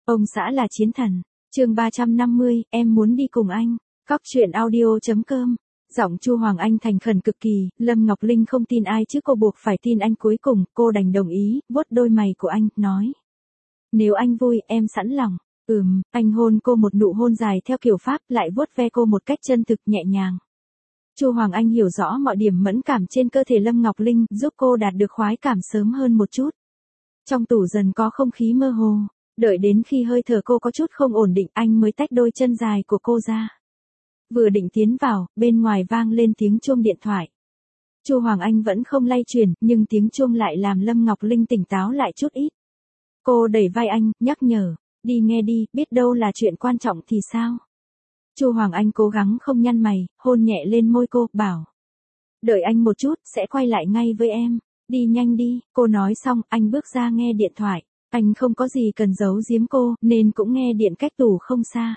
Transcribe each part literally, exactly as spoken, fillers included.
Ông xã là chiến thần. Chương ba trăm năm mươi, em muốn đi cùng anh. Cóc truyện audio chấm com. Giọng Chu Hoàng Anh thành khẩn cực kỳ, Lâm Ngọc Linh không tin ai chứ cô buộc phải tin anh, cuối cùng cô đành đồng ý, vuốt đôi mày của anh, nói: "Nếu anh vui, em sẵn lòng." Ừm, anh hôn cô một nụ hôn dài theo kiểu Pháp, lại vuốt ve cô một cách chân thực nhẹ nhàng. Chu Hoàng Anh hiểu rõ mọi điểm mẫn cảm trên cơ thể Lâm Ngọc Linh, giúp cô đạt được khoái cảm sớm hơn một chút. Trong tủ dần có không khí mơ hồ, đợi đến khi hơi thở cô có chút không ổn định, anh mới tách đôi chân dài của cô ra. Vừa định tiến vào, bên ngoài vang lên tiếng chuông điện thoại. Chu Hoàng Anh vẫn không lay chuyển, nhưng tiếng chuông lại làm Lâm Ngọc Linh tỉnh táo lại chút ít. Cô đẩy vai anh, nhắc nhở: "Đi nghe đi, biết đâu là chuyện quan trọng thì sao?" Chu Hoàng Anh cố gắng không nhăn mày, hôn nhẹ lên môi cô, bảo: "Đợi anh một chút, sẽ quay lại ngay với em. Đi nhanh đi." Cô nói xong, anh bước ra nghe điện thoại. Anh không có gì cần giấu giếm cô, nên cũng nghe điện cách tủ không xa.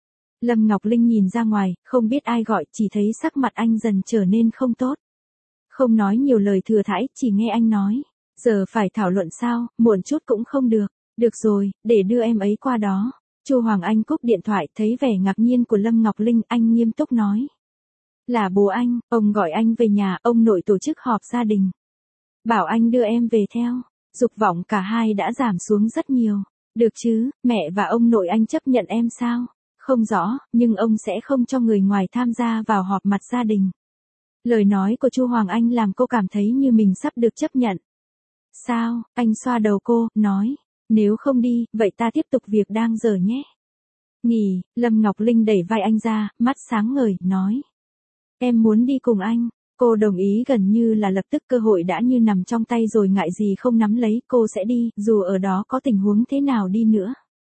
Lâm Ngọc Linh nhìn ra ngoài, không biết ai gọi, chỉ thấy sắc mặt anh dần trở nên không tốt. Không nói nhiều lời thừa thãi, chỉ nghe anh nói: "Giờ phải thảo luận sao, muộn chút cũng không được." "Được rồi, để đưa em ấy qua đó." Chu Hoàng Anh cúp điện thoại, thấy vẻ ngạc nhiên của Lâm Ngọc Linh, anh nghiêm túc nói: "Là bố anh, ông gọi anh về nhà, ông nội tổ chức họp gia đình. Bảo anh đưa em về theo." Dục vọng cả hai đã giảm xuống rất nhiều. "Được chứ, mẹ và ông nội anh chấp nhận em sao?" "Không rõ, nhưng ông sẽ không cho người ngoài tham gia vào họp mặt gia đình." Lời nói của Chu Hoàng Anh làm cô cảm thấy như mình sắp được chấp nhận. "Sao?" Anh xoa đầu cô, nói: "Nếu không đi, vậy ta tiếp tục việc đang dở nhé." "Nghỉ." Lâm Ngọc Linh đẩy vai anh ra, mắt sáng ngời, nói: "Em muốn đi cùng anh." Cô đồng ý gần như là lập tức, cơ hội đã như nằm trong tay rồi, ngại gì không nắm lấy, cô sẽ đi, dù ở đó có tình huống thế nào đi nữa.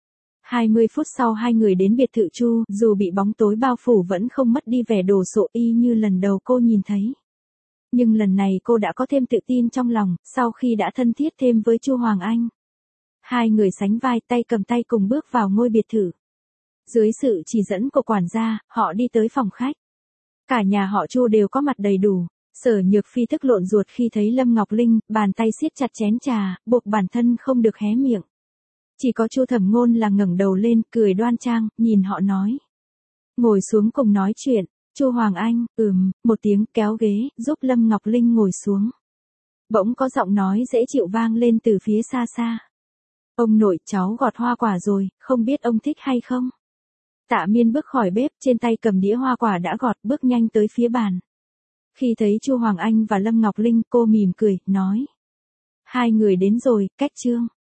hai mươi phút sau hai người đến biệt thự Chu, dù bị bóng tối bao phủ vẫn không mất đi vẻ đồ sộ y như lần đầu cô nhìn thấy. Nhưng lần này cô đã có thêm tự tin trong lòng, sau khi đã thân thiết thêm với Chu Hoàng Anh. Hai người sánh vai, tay cầm tay cùng bước vào ngôi biệt thự. Dưới sự chỉ dẫn của quản gia, họ đi tới phòng khách. Cả nhà họ Chu đều có mặt đầy đủ. Sở Nhược Phi tức lộn ruột khi thấy Lâm Ngọc Linh, bàn tay siết chặt chén trà, buộc bản thân không được hé miệng. Chỉ có Chu Thẩm Ngôn là ngẩng đầu lên, cười đoan trang, nhìn họ nói: "Ngồi xuống cùng nói chuyện." Chu Hoàng Anh, ừm, một tiếng, kéo ghế, giúp Lâm Ngọc Linh ngồi xuống. Bỗng có giọng nói dễ chịu vang lên từ phía xa xa: "Ông nội, cháu gọt hoa quả rồi, không biết ông thích hay không?" Tạ Miên bước khỏi bếp, trên tay cầm đĩa hoa quả đã gọt, bước nhanh tới phía bàn. Khi thấy Chu Hoàng Anh và Lâm Ngọc Linh, cô mỉm cười, nói: "Hai người đến rồi, cách chương."